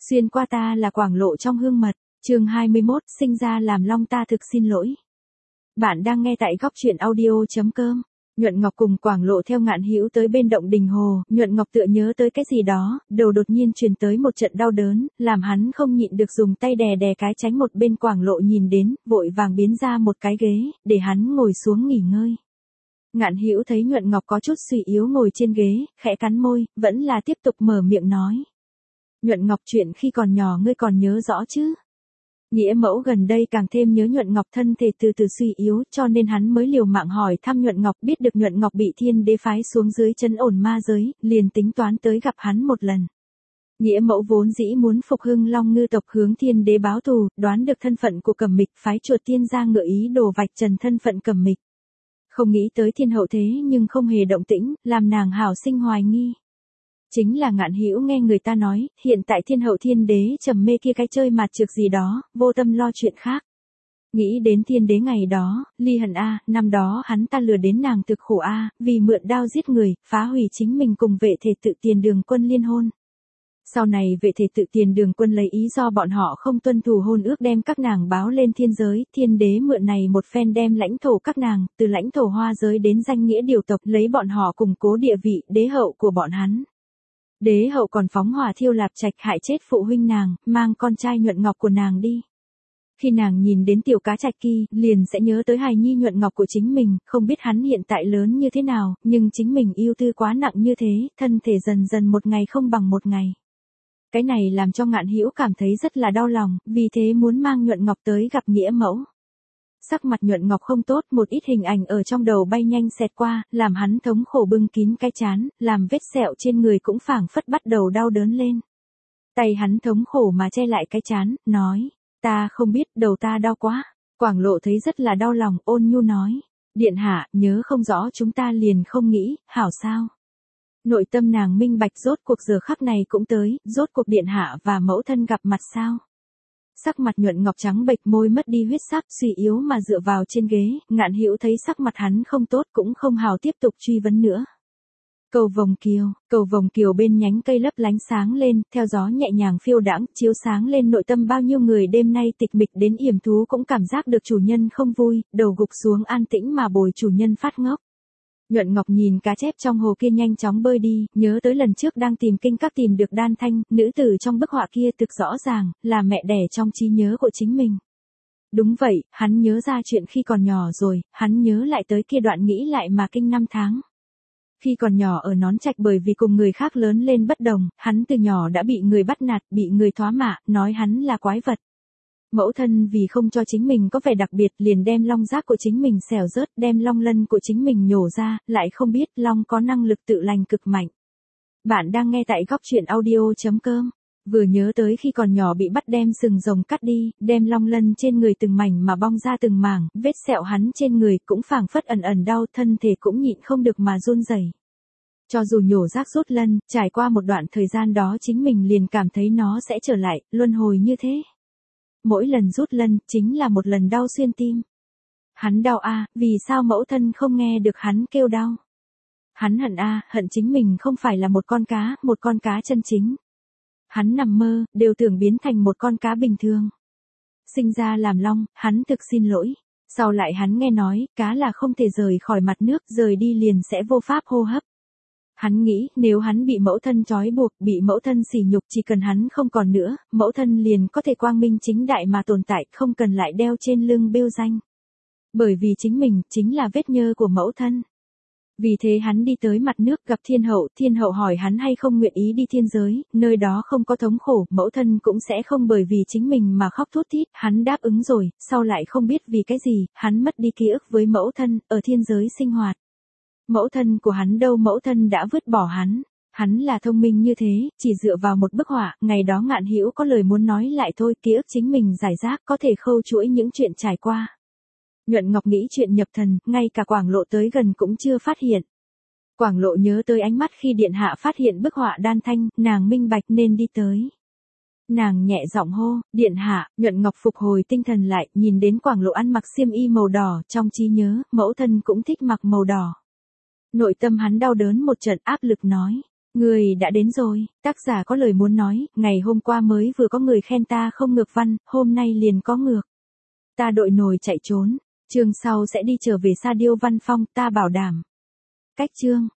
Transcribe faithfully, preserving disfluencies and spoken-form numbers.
Xuyên qua ta là Quảng Lộ trong hương mật, chương hai mươi mốt, sinh ra làm long ta thực xin lỗi. Bạn đang nghe tại góc truyện audio.com. Nhuận Ngọc cùng Quảng Lộ theo Ngạn Hữu tới bên động đình hồ, Nhuận Ngọc tựa nhớ tới cái gì đó, đầu đột nhiên truyền tới một trận đau đớn, làm hắn không nhịn được dùng tay đè đè cái tránh một bên. Quảng Lộ nhìn đến, vội vàng biến ra một cái ghế, để hắn ngồi xuống nghỉ ngơi. Ngạn Hữu thấy Nhuận Ngọc có chút suy yếu ngồi trên ghế, khẽ cắn môi, vẫn là tiếp tục mở miệng nói. Nhuận Ngọc, chuyện khi còn nhỏ ngươi còn nhớ rõ chứ? Nghĩa mẫu gần đây càng thêm nhớ Nhuận Ngọc thân thể từ từ suy yếu, cho nên hắn mới liều mạng hỏi thăm Nhuận Ngọc. Biết được Nhuận Ngọc bị thiên đế phái xuống dưới trấn ổn ma giới, liền tính toán tới gặp hắn một lần. Nghĩa mẫu vốn dĩ muốn phục hưng Long Ngư tộc hướng thiên đế báo thù, đoán được thân phận của Cẩm Mịch, phái chuột tiên ra ngựa ý đồ vạch trần thân phận Cẩm Mịch. Không nghĩ tới thiên hậu thế nhưng không hề động tĩnh, làm nàng hảo sinh hoài nghi. Chính là Ngạn Hữu nghe người ta nói, hiện tại thiên hậu thiên đế trầm mê kia cái chơi mạt trược gì đó, vô tâm lo chuyện khác. Nghĩ đến thiên đế ngày đó, ly hận a, năm đó hắn ta lừa đến nàng thực khổ a, vì mượn đao giết người, phá hủy chính mình cùng vệ thể tự tiền đường quân liên hôn. Sau này vệ thể tự tiền đường quân lấy ý do bọn họ không tuân thủ hôn ước đem các nàng báo lên thiên giới, thiên đế mượn này một phen đem lãnh thổ các nàng, từ lãnh thổ hoa giới đến danh nghĩa điều tộc, lấy bọn họ củng cố địa vị đế hậu của bọn hắn. Đế hậu còn phóng hỏa thiêu Lạp Trạch hại chết phụ huynh nàng, mang con trai Nhuận Ngọc của nàng đi. Khi nàng nhìn đến tiểu cá Trạch Kỳ, liền sẽ nhớ tới hài nhi Nhuận Ngọc của chính mình, không biết hắn hiện tại lớn như thế nào, nhưng chính mình yêu tư quá nặng như thế, thân thể dần dần một ngày không bằng một ngày. Cái này làm cho Ngạn Hữu cảm thấy rất là đau lòng, vì thế muốn mang Nhuận Ngọc tới gặp nghĩa mẫu. Sắc mặt Nhuận Ngọc không tốt, một ít hình ảnh ở trong đầu bay nhanh xẹt qua, làm hắn thống khổ bưng kín cái trán, làm vết sẹo trên người cũng phảng phất bắt đầu đau đớn lên. Tay hắn thống khổ mà che lại cái trán, nói, ta không biết, đầu ta đau quá. Quảng Lộ thấy rất là đau lòng, ôn nhu nói, điện hạ, nhớ không rõ chúng ta liền không nghĩ, hảo sao? Nội tâm nàng minh bạch, rốt cuộc giờ khắc này cũng tới, rốt cuộc điện hạ và mẫu thân gặp mặt sao? Sắc mặt Nhuận Ngọc trắng bệch, môi mất đi huyết sắc, suy yếu mà dựa vào trên ghế. Ngạn Hữu thấy sắc mặt hắn không tốt cũng không hào tiếp tục truy vấn nữa. Cầu vồng kiều, cầu vồng kiều bên nhánh cây lấp lánh sáng lên, theo gió nhẹ nhàng phiêu đãng, chiếu sáng lên nội tâm bao nhiêu người đêm nay tịch mịch đến yểm thú cũng cảm giác được chủ nhân không vui, đầu gục xuống an tĩnh mà bồi chủ nhân phát ngốc. Nhuận Ngọc nhìn cá chép trong hồ kia nhanh chóng bơi đi, nhớ tới lần trước đang tìm kinh các tìm được Đan Thanh, nữ tử trong bức họa kia thực rõ ràng, là mẹ đẻ trong trí nhớ của chính mình. Đúng vậy, hắn nhớ ra chuyện khi còn nhỏ rồi, hắn nhớ lại tới kia đoạn nghĩ lại mà kinh năm tháng. Khi còn nhỏ ở Nón Trạch bởi vì cùng người khác lớn lên bất đồng, hắn từ nhỏ đã bị người bắt nạt, bị người thoá mạ, nói hắn là quái vật. Mẫu thân vì không cho chính mình có vẻ đặc biệt liền đem long giác của chính mình xẻo rớt, đem long lân của chính mình nhổ ra, lại không biết long có năng lực tự lành cực mạnh. Bạn đang nghe tại góc truyện audio.com. Vừa nhớ tới khi còn nhỏ bị bắt đem sừng rồng cắt đi, đem long lân trên người từng mảnh mà bong ra từng mảng, vết sẹo hắn trên người cũng phảng phất ẩn ẩn đau, thân thể cũng nhịn không được mà run rẩy. Cho dù nhổ rác rút lân, trải qua một đoạn thời gian đó chính mình liền cảm thấy nó sẽ trở lại, luân hồi như thế. Mỗi lần rút lân, chính là một lần đau xuyên tim. Hắn đau a, vì sao mẫu thân không nghe được hắn kêu đau? Hắn hận a, hận chính mình không phải là một con cá, một con cá chân chính. Hắn nằm mơ, đều tưởng biến thành một con cá bình thường. Sinh ra làm long, hắn thực xin lỗi. Sau lại hắn nghe nói, cá là không thể rời khỏi mặt nước, rời đi liền sẽ vô pháp hô hấp. Hắn nghĩ, nếu hắn bị mẫu thân trói buộc, bị mẫu thân sỉ nhục, chỉ cần hắn không còn nữa, mẫu thân liền có thể quang minh chính đại mà tồn tại, không cần lại đeo trên lưng bêu danh. Bởi vì chính mình, chính là vết nhơ của mẫu thân. Vì thế hắn đi tới mặt nước gặp thiên hậu, thiên hậu hỏi hắn hay không nguyện ý đi thiên giới, nơi đó không có thống khổ, mẫu thân cũng sẽ không bởi vì chính mình mà khóc thút thít, hắn đáp ứng rồi, sau lại không biết vì cái gì, hắn mất đi ký ức với mẫu thân, ở thiên giới sinh hoạt. Mẫu thân của hắn đâu, mẫu thân đã vứt bỏ hắn. Hắn là thông minh như thế, chỉ dựa vào một bức họa, ngày đó Ngạn Hữu có lời muốn nói lại thôi, ký ức chính mình giải rác, có thể khâu chuỗi những chuyện trải qua. Nhuận Ngọc nghĩ chuyện nhập thần, ngay cả Quảng Lộ tới gần cũng chưa phát hiện. Quảng Lộ nhớ tới ánh mắt khi điện hạ phát hiện bức họa Đan Thanh, nàng minh bạch nên đi tới. Nàng nhẹ giọng hô, điện hạ. Nhuận Ngọc phục hồi tinh thần lại, nhìn đến Quảng Lộ ăn mặc xiêm y màu đỏ, trong trí nhớ, mẫu thân cũng thích mặc màu đỏ. Nội tâm hắn đau đớn một trận, áp lực nói, Người đã đến rồi, tác giả có lời muốn nói, ngày hôm qua mới vừa có người khen ta không ngược văn, hôm nay liền có ngược. Ta đội nồi chạy trốn, chương sau sẽ đi trở về sa điêu văn phong, ta bảo đảm. Cách chương